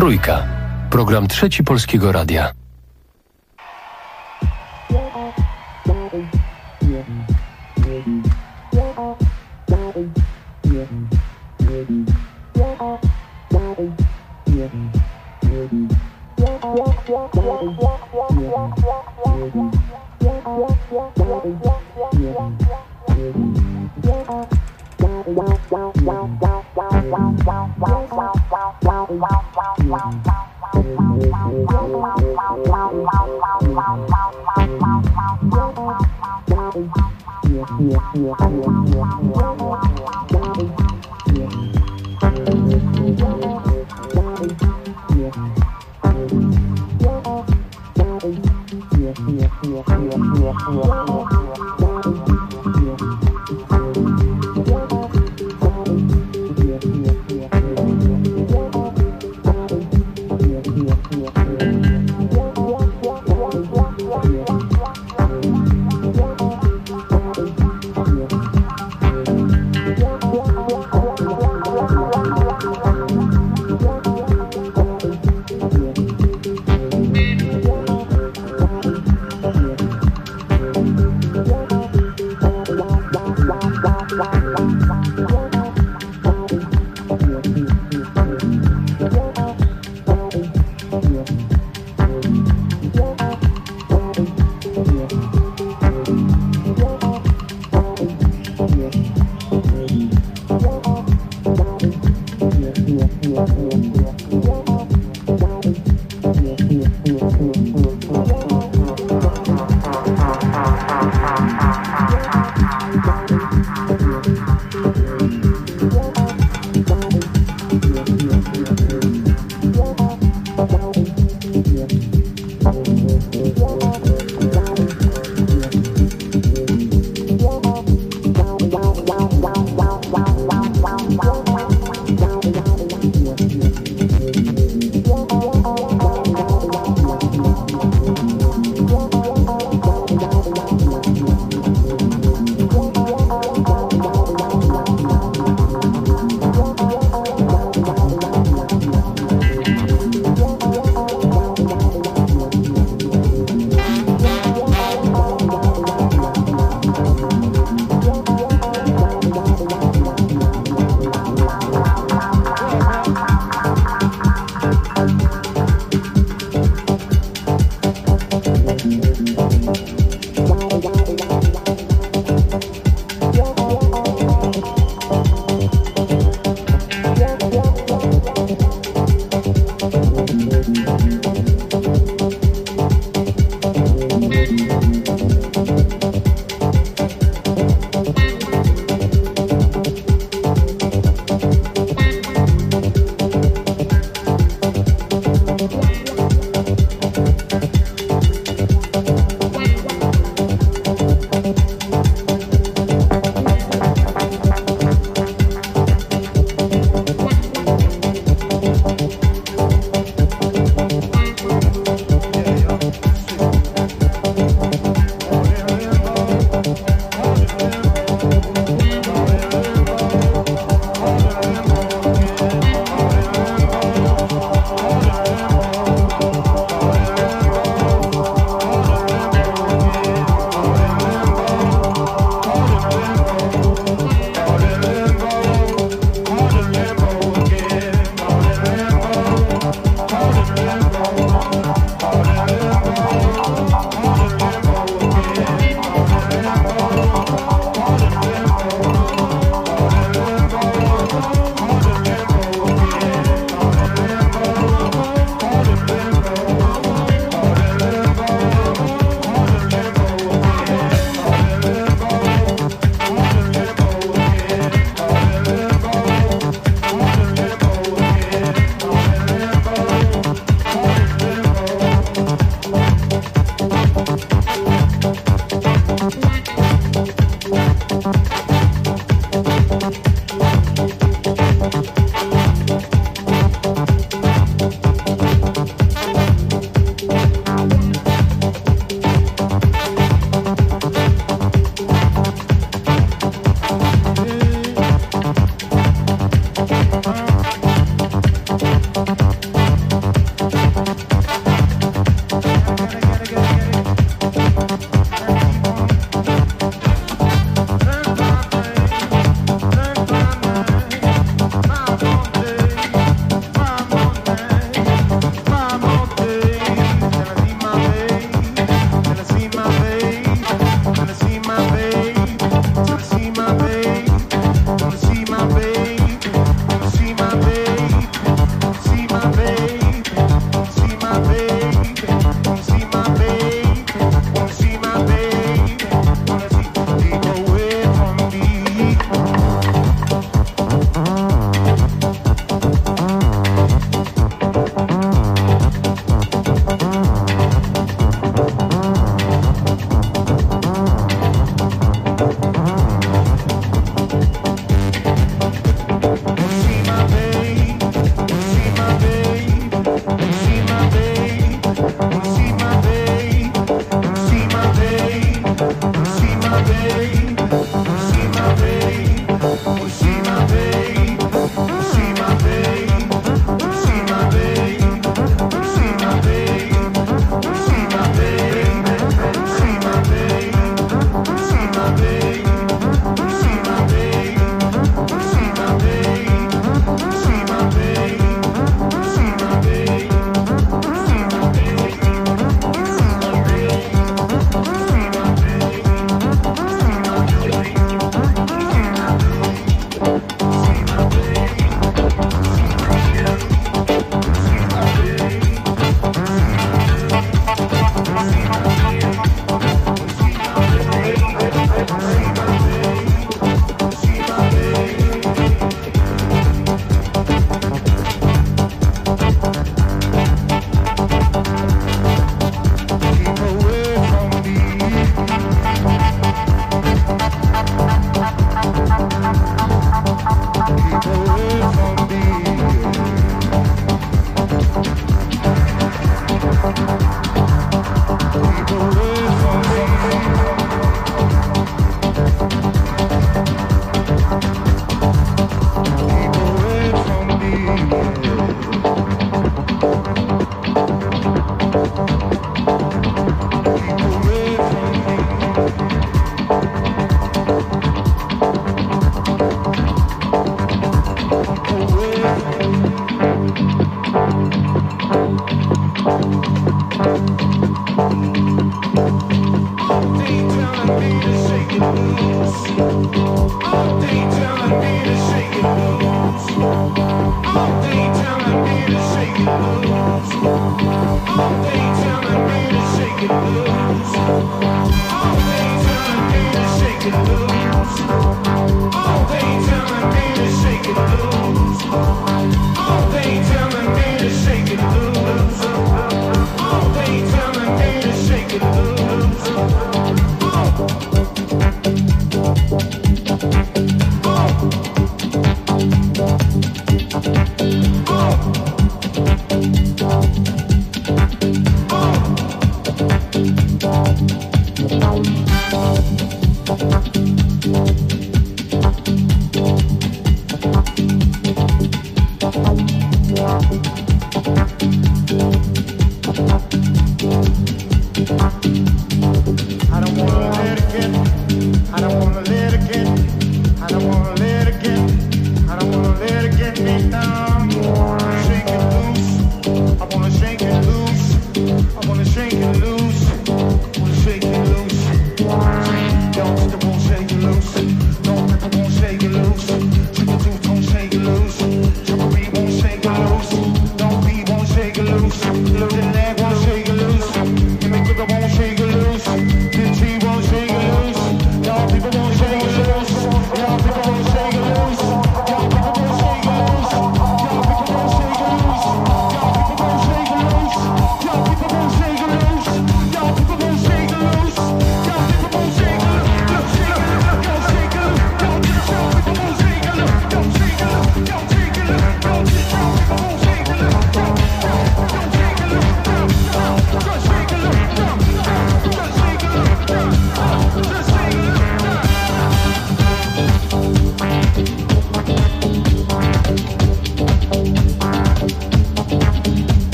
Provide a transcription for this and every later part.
Trójka. Program Trzeci Polskiego Radia.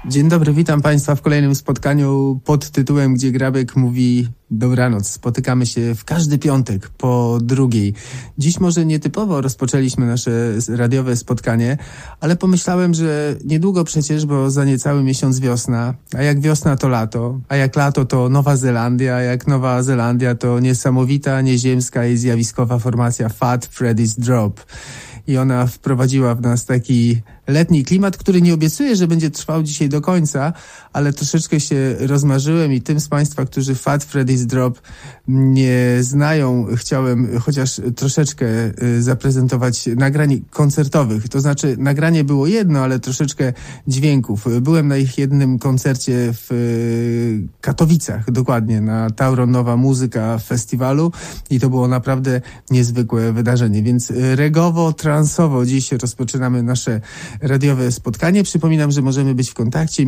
Dzień dobry, witam Państwa w kolejnym spotkaniu pod tytułem Gdzie Grabek mówi dobranoc. Spotykamy się w każdy piątek po 2:00. Dziś może nietypowo rozpoczęliśmy nasze radiowe spotkanie, ale pomyślałem, że niedługo przecież, bo za niecały miesiąc wiosna, a jak wiosna to lato, a jak lato to Nowa Zelandia, a jak Nowa Zelandia to niesamowita, nieziemska i zjawiskowa formacja Fat Freddy's Drop. I ona wprowadziła w nas taki letni klimat, który nie obiecuję, że będzie trwał dzisiaj do końca, ale troszeczkę się rozmarzyłem i tym z Państwa, którzy Fat Freddy's Drop nie znają, chciałem chociaż troszeczkę zaprezentować nagrań koncertowych. To znaczy nagranie było jedno, ale troszeczkę dźwięków. Byłem na ich jednym koncercie w Katowicach, dokładnie, na Tauron Nowa Muzyka Festiwalu i to było naprawdę niezwykłe wydarzenie. Więc regowo, transowo dziś rozpoczynamy nasze radiowe spotkanie. Przypominam, że możemy być w kontakcie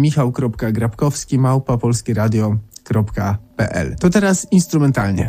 michał.grabkowski@polskieradio.pl. To teraz instrumentalnie.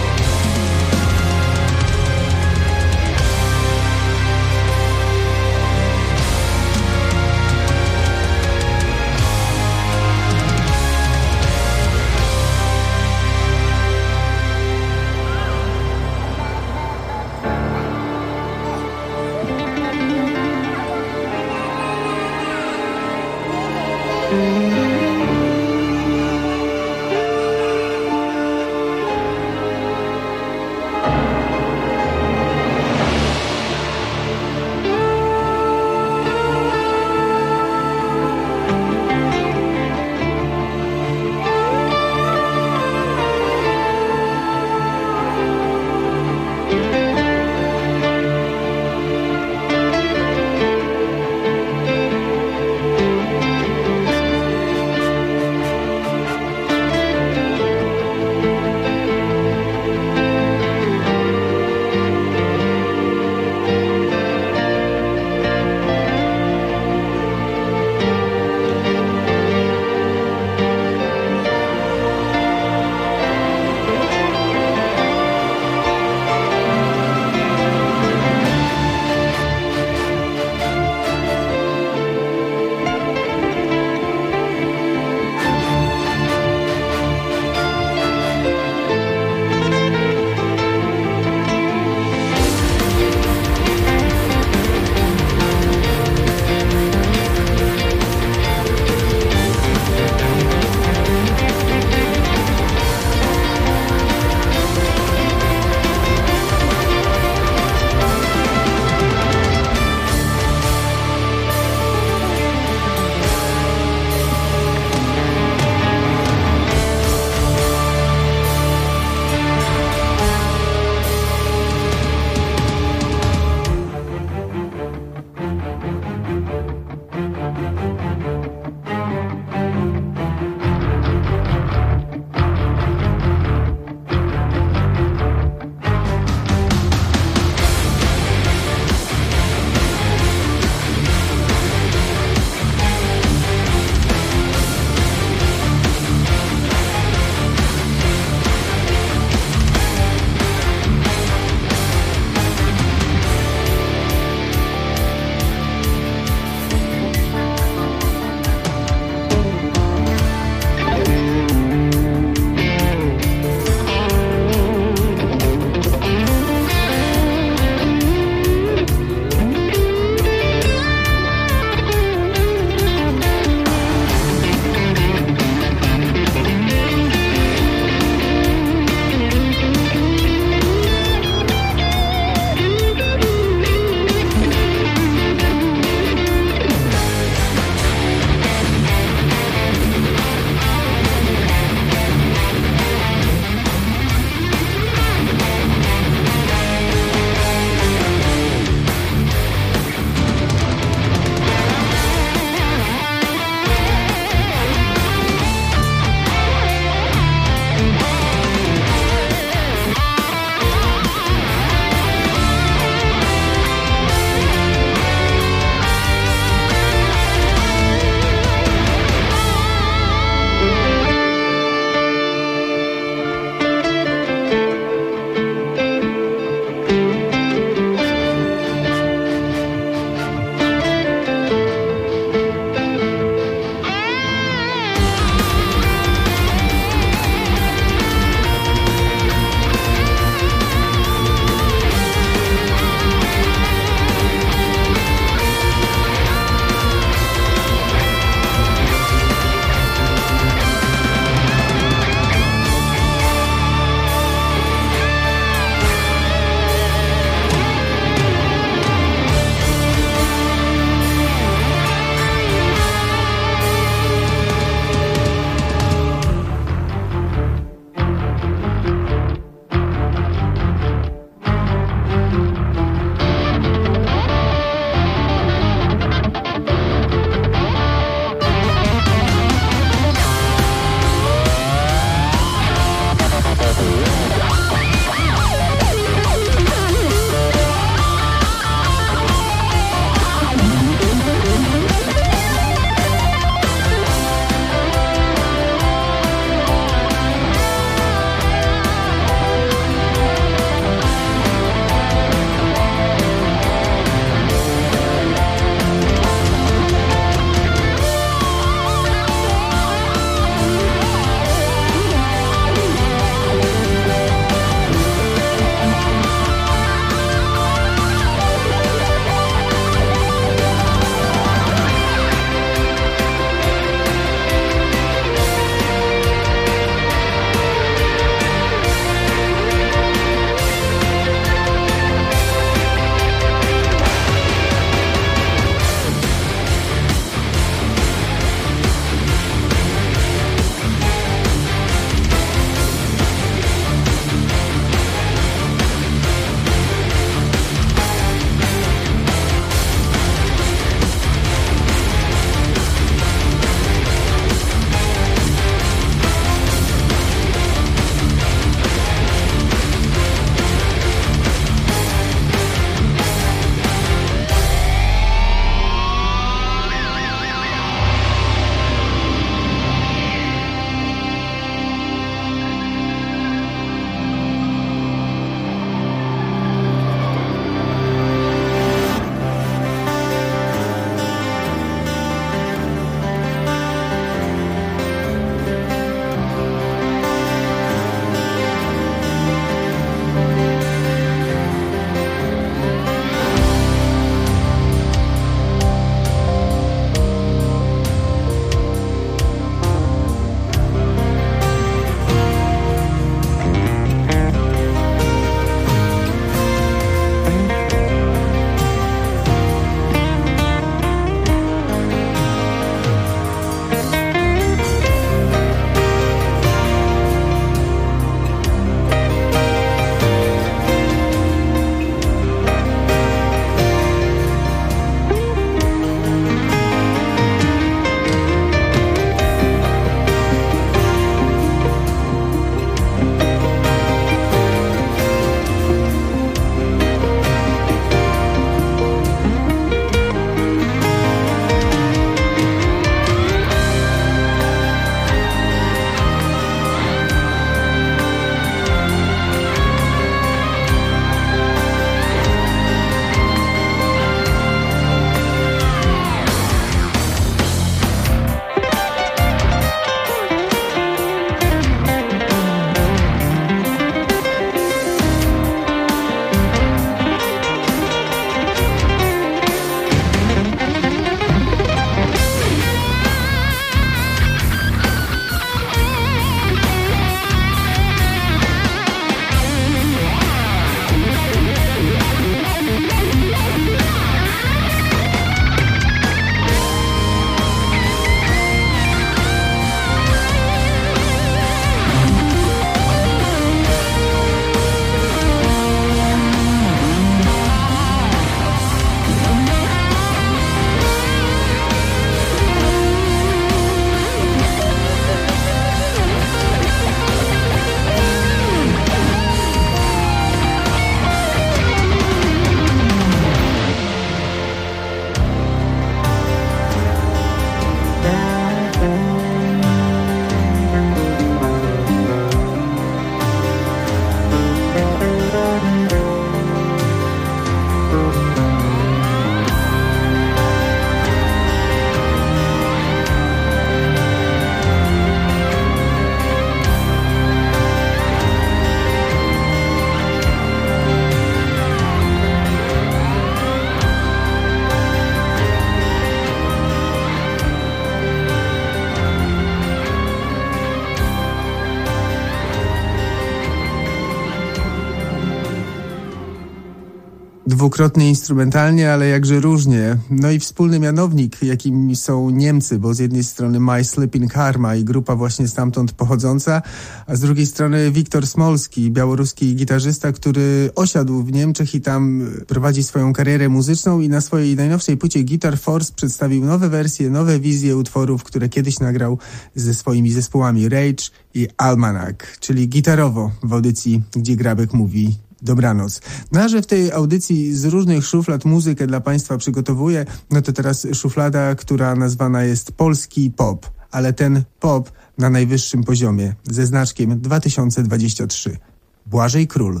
dwukrotnie instrumentalnie, ale jakże różnie. No i wspólny mianownik, jakim są Niemcy, bo z jednej strony My Sleeping Karma i grupa właśnie stamtąd pochodząca, a z drugiej strony Wiktor Smolski, białoruski gitarzysta, który osiadł w Niemczech i tam prowadzi swoją karierę muzyczną i na swojej najnowszej płycie Guitar Force przedstawił nowe wersje, nowe wizje utworów, które kiedyś nagrał ze swoimi zespołami Rage i Almanac, czyli gitarowo w audycji, gdzie Grabek mówi dobranoc. No a że w tej audycji z różnych szuflad muzykę dla Państwa przygotowuję, no to teraz szuflada, która nazwana jest polski pop, ale ten pop na najwyższym poziomie, ze znaczkiem 2023. Błażej Król.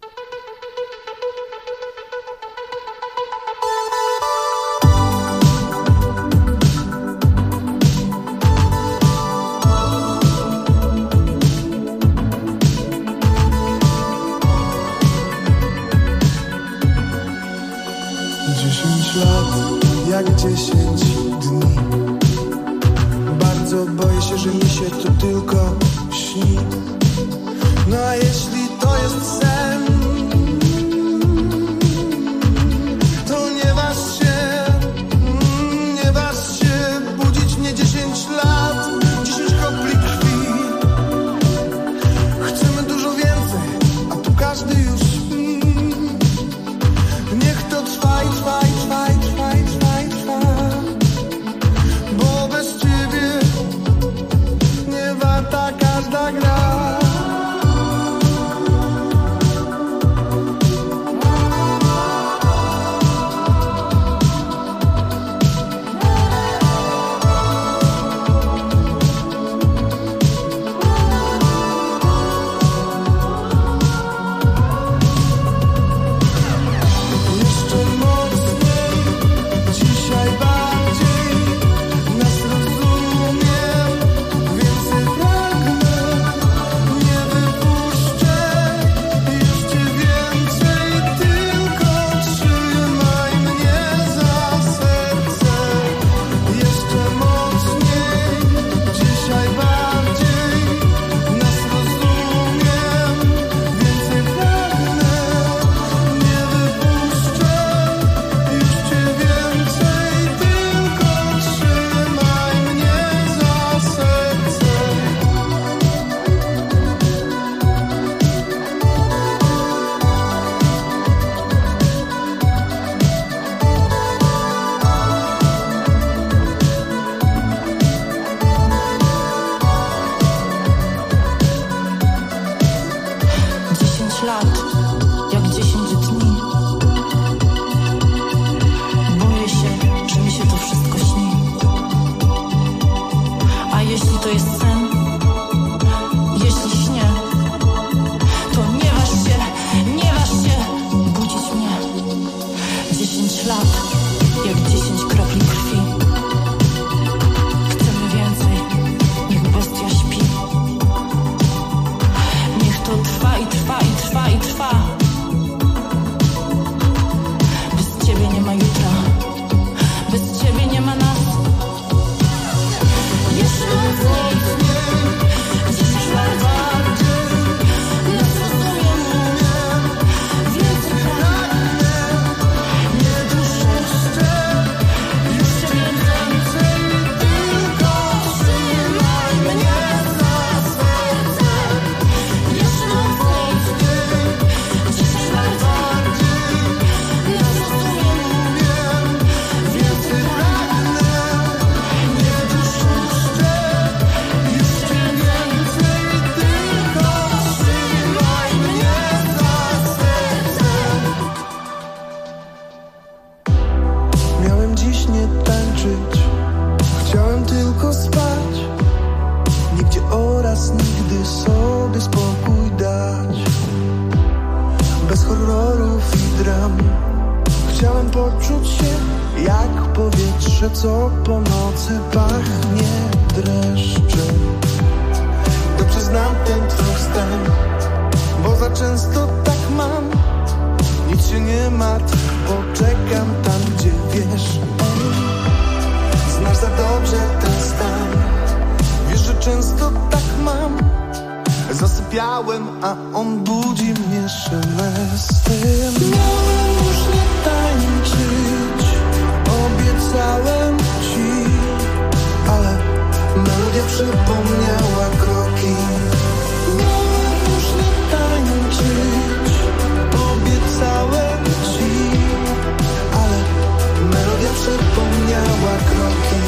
Jak 10 dni. Bardzo boję się, że mi się to tylko śni. No a jeśli to jest sen, to nie waż się budzić mnie 10 lat, 10 kropli krwi. Chcemy dużo więcej, a tu każdy już śpi. Niech to trwa i trwa i trwa i trwa i trwa. Każda gra. Co po nocy pachnie dreszczem. Dobrze znam ten twój stan, bo za często tak mam. Nic się nie martw, poczekam tam, gdzie wiesz. Znasz za dobrze ten stan. Wiesz, że często tak mam. Zasypiałem, a on budzi mnie szelestem. Miałem już nie tańczyć, obiecałem ci, ale melodia przypomniała kroki. Miałem już nie tańczyć, obiecałem ci, ale melodia przypomniała kroki.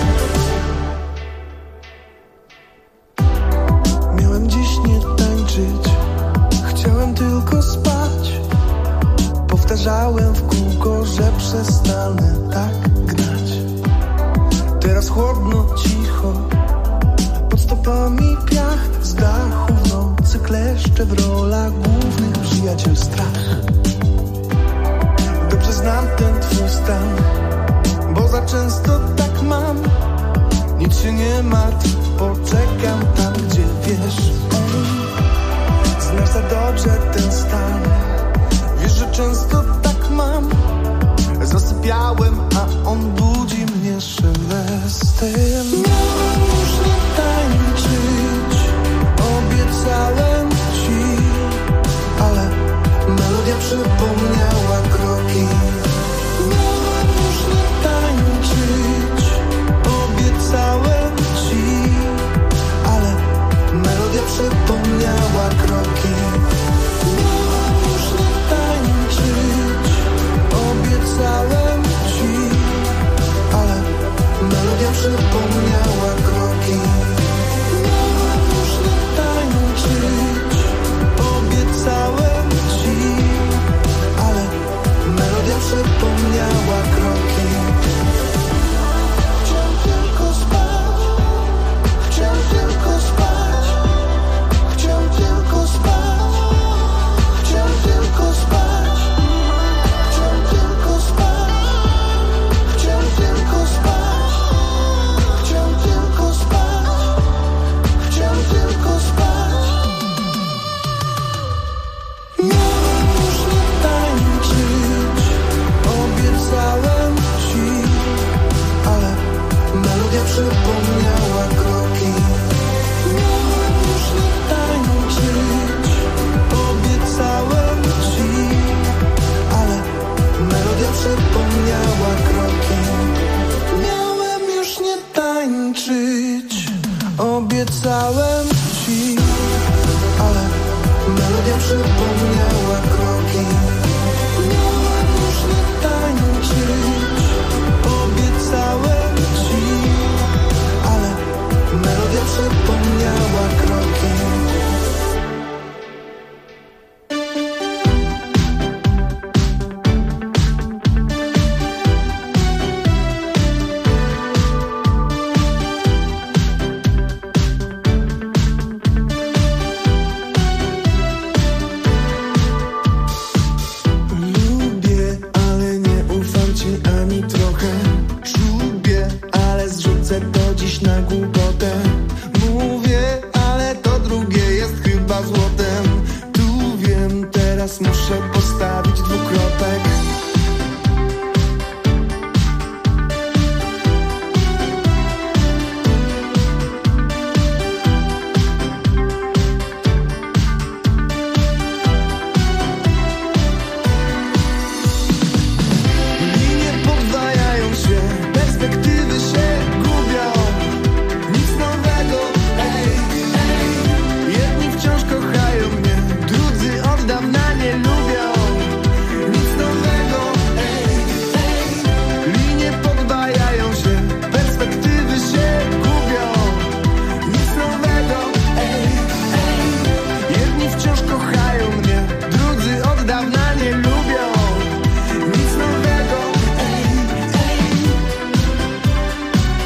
Miałem dziś nie tańczyć, chciałem tylko spać. Powtarzałem w kółko, że przestanę tak grać. Teraz chłodno, cicho, pod stopami piach. Z dachu w nocy kleszcze w rolach głównych przyjaciel strach. Dobrze znam ten twój stan, bo za często tak mam. Nic się nie martw, poczekam tam, gdzie wiesz. Znasz za dobrze ten stan, wiesz, że często tak mam. Zasypiałem, a on budzi mnie szelestem. Miałem już nie tańczyć, obiecałem ci, ale melodia przypomniała kroki. Miałem już nie tańczyć, obiecałem ci, ale melodia przypomniała kroki. Miałem już nie tańczyć, obiecałem ci, ale melodia przypomniała kroki. Miałem już nie tańczyć, obiecałem ci, ale melodia przypomniała kroki. Chciał tylko spać, chciał tylko spać, chciał tylko spać, chciał tylko spać, chciał tylko spać, chciał tylko spać, chciał tylko spać, chciał tylko spać. Miałem już nie tańczyć, obiecałem ci, ale melodia przypomniała kroki. Miałem już nie tańczyć, obiecałem ci, ale melodia przypomniała kroki. Miałem już nie tańczyć, obiecałem ci, ale melodia przypomniała kroki. Miałem już nie tańczyć, obiecałem ci, ale melodia przypomniała kroki. Lubię, ale nie ufam ci ani trochę. Lubię, ale zrzucę to dziś na głupotę. Mówię, ale to drugie jest chyba złotem. Tu wiem, teraz muszę postawić dwukropek. Linie podwajają się, perspektywy się gubią. Nic nowego, ej, ej. Jedni wciąż kochają mnie, drudzy od dawna nie lubią. Nic nowego, ej, ej. Linie podwajają się, perspektywy się gubią. Nic nowego, ej, ej. Jedni wciąż kochają mnie, drudzy od dawna nie lubią. Nic nowego, ej, ej.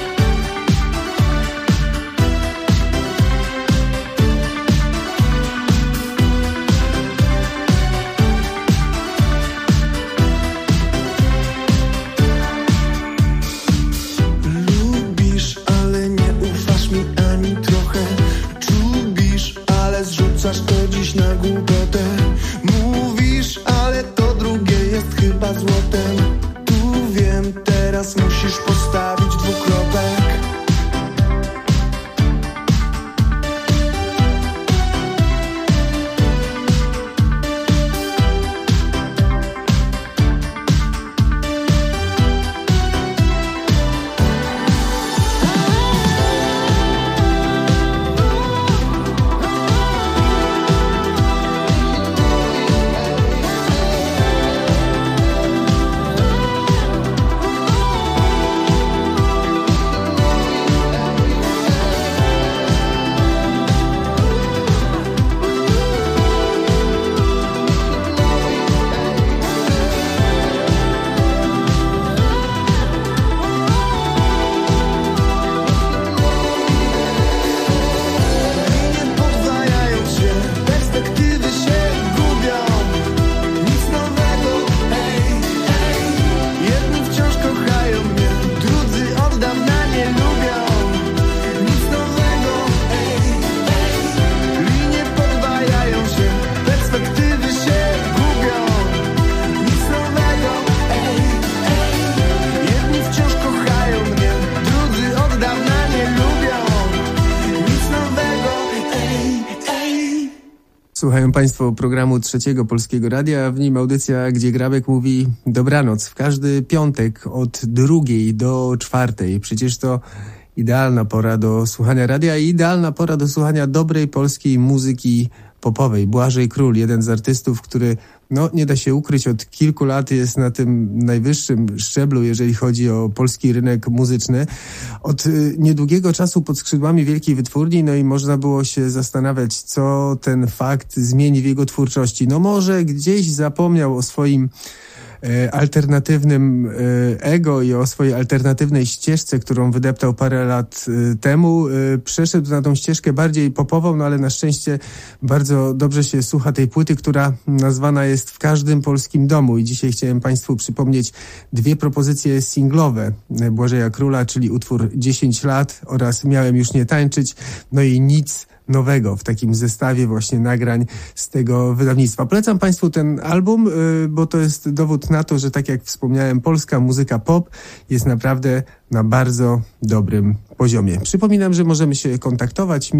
Słuchają Państwo programu Trzeciego Polskiego Radia, w nim audycja, gdzie Grabek mówi dobranoc w każdy piątek od 2 do 4. Przecież to idealna pora do słuchania radia i idealna pora do słuchania dobrej polskiej muzyki popowej. Błażej Król, jeden z artystów, który, nie da się ukryć, od kilku lat jest na tym najwyższym szczeblu, jeżeli chodzi o polski rynek muzyczny. Od niedługiego czasu pod skrzydłami wielkiej wytwórni, i można było się zastanawiać, co ten fakt zmieni w jego twórczości. Może gdzieś zapomniał o swoim alternatywnym ego i o swojej alternatywnej ścieżce, którą wydeptał parę lat temu. Przeszedł na tą ścieżkę bardziej popową, ale na szczęście bardzo dobrze się słucha tej płyty, która nazwana jest W każdym polskim domu. I dzisiaj chciałem Państwu przypomnieć 2 propozycje singlowe Błażeja Króla, czyli utwór 10 lat oraz Miałem już nie tańczyć, i Nic nowego w takim zestawie właśnie nagrań z tego wydawnictwa. Polecam Państwu ten album, bo to jest dowód na to, że tak jak wspomniałem, polska muzyka pop jest naprawdę na bardzo dobrym poziomie. Przypominam, że możemy się kontaktować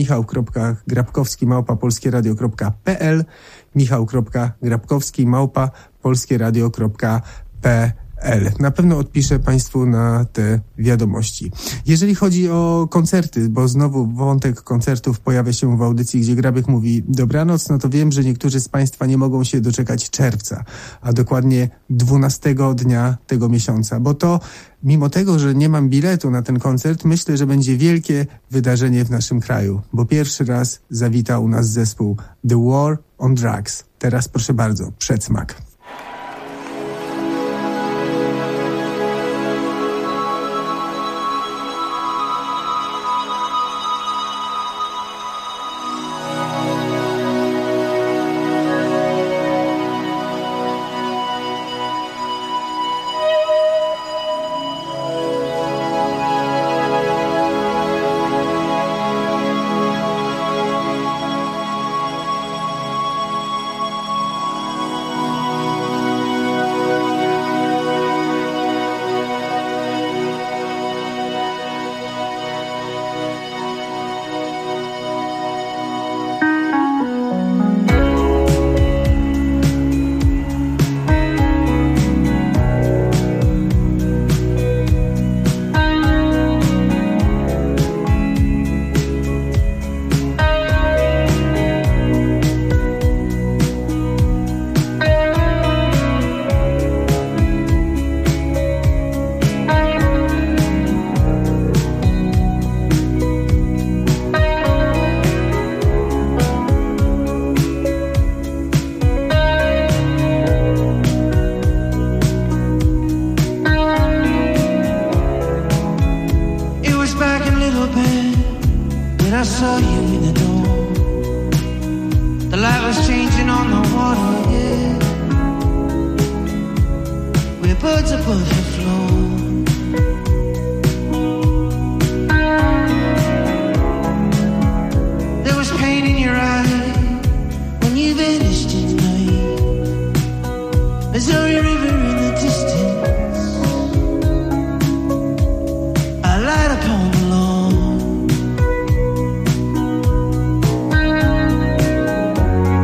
michał.grabkowski@polskieradio.pl michał.grabkowski@polskieradio.pl. Na pewno odpiszę Państwu na te wiadomości. Jeżeli chodzi o koncerty, bo znowu wątek koncertów pojawia się w audycji, gdzie Grabek mówi dobranoc, to wiem, że niektórzy z Państwa nie mogą się doczekać czerwca, a dokładnie 12 dnia tego miesiąca, bo to mimo tego, że nie mam biletu na ten koncert, myślę, że będzie wielkie wydarzenie w naszym kraju, bo pierwszy raz zawita u nas zespół The War on Drugs. Teraz proszę bardzo, przedsmak.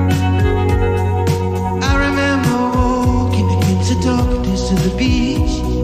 To the beach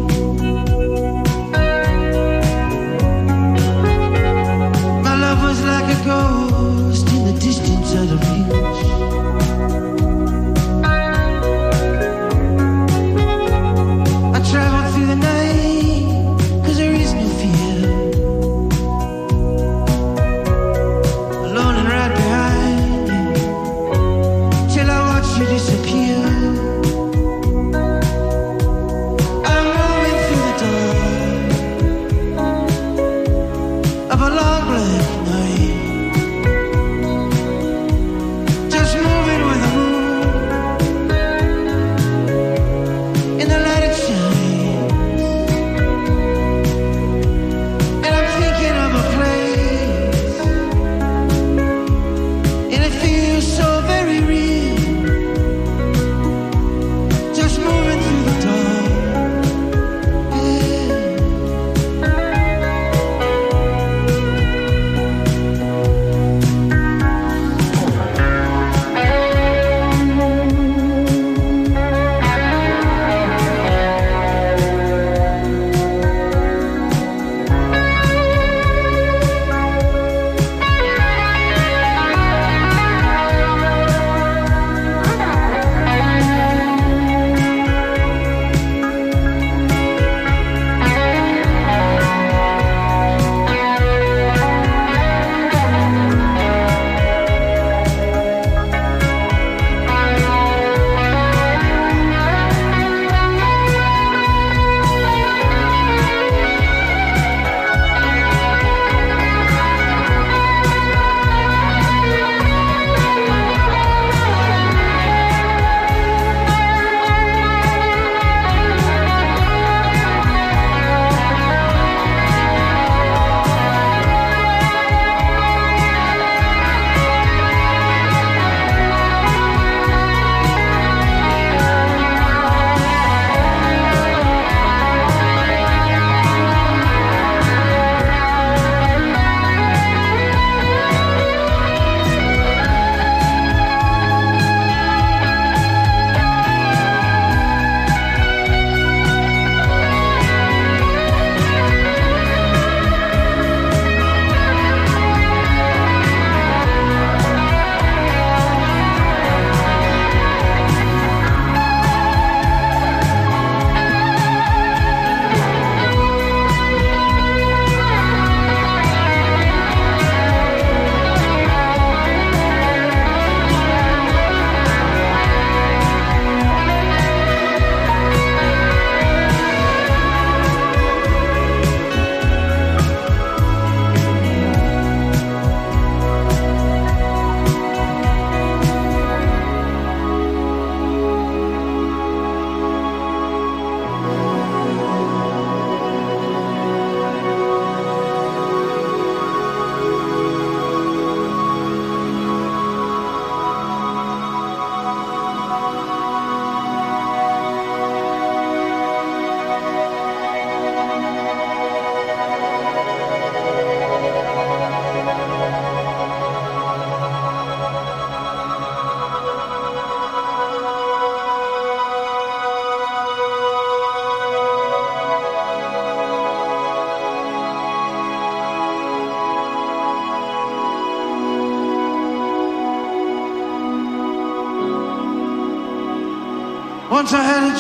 Once I had a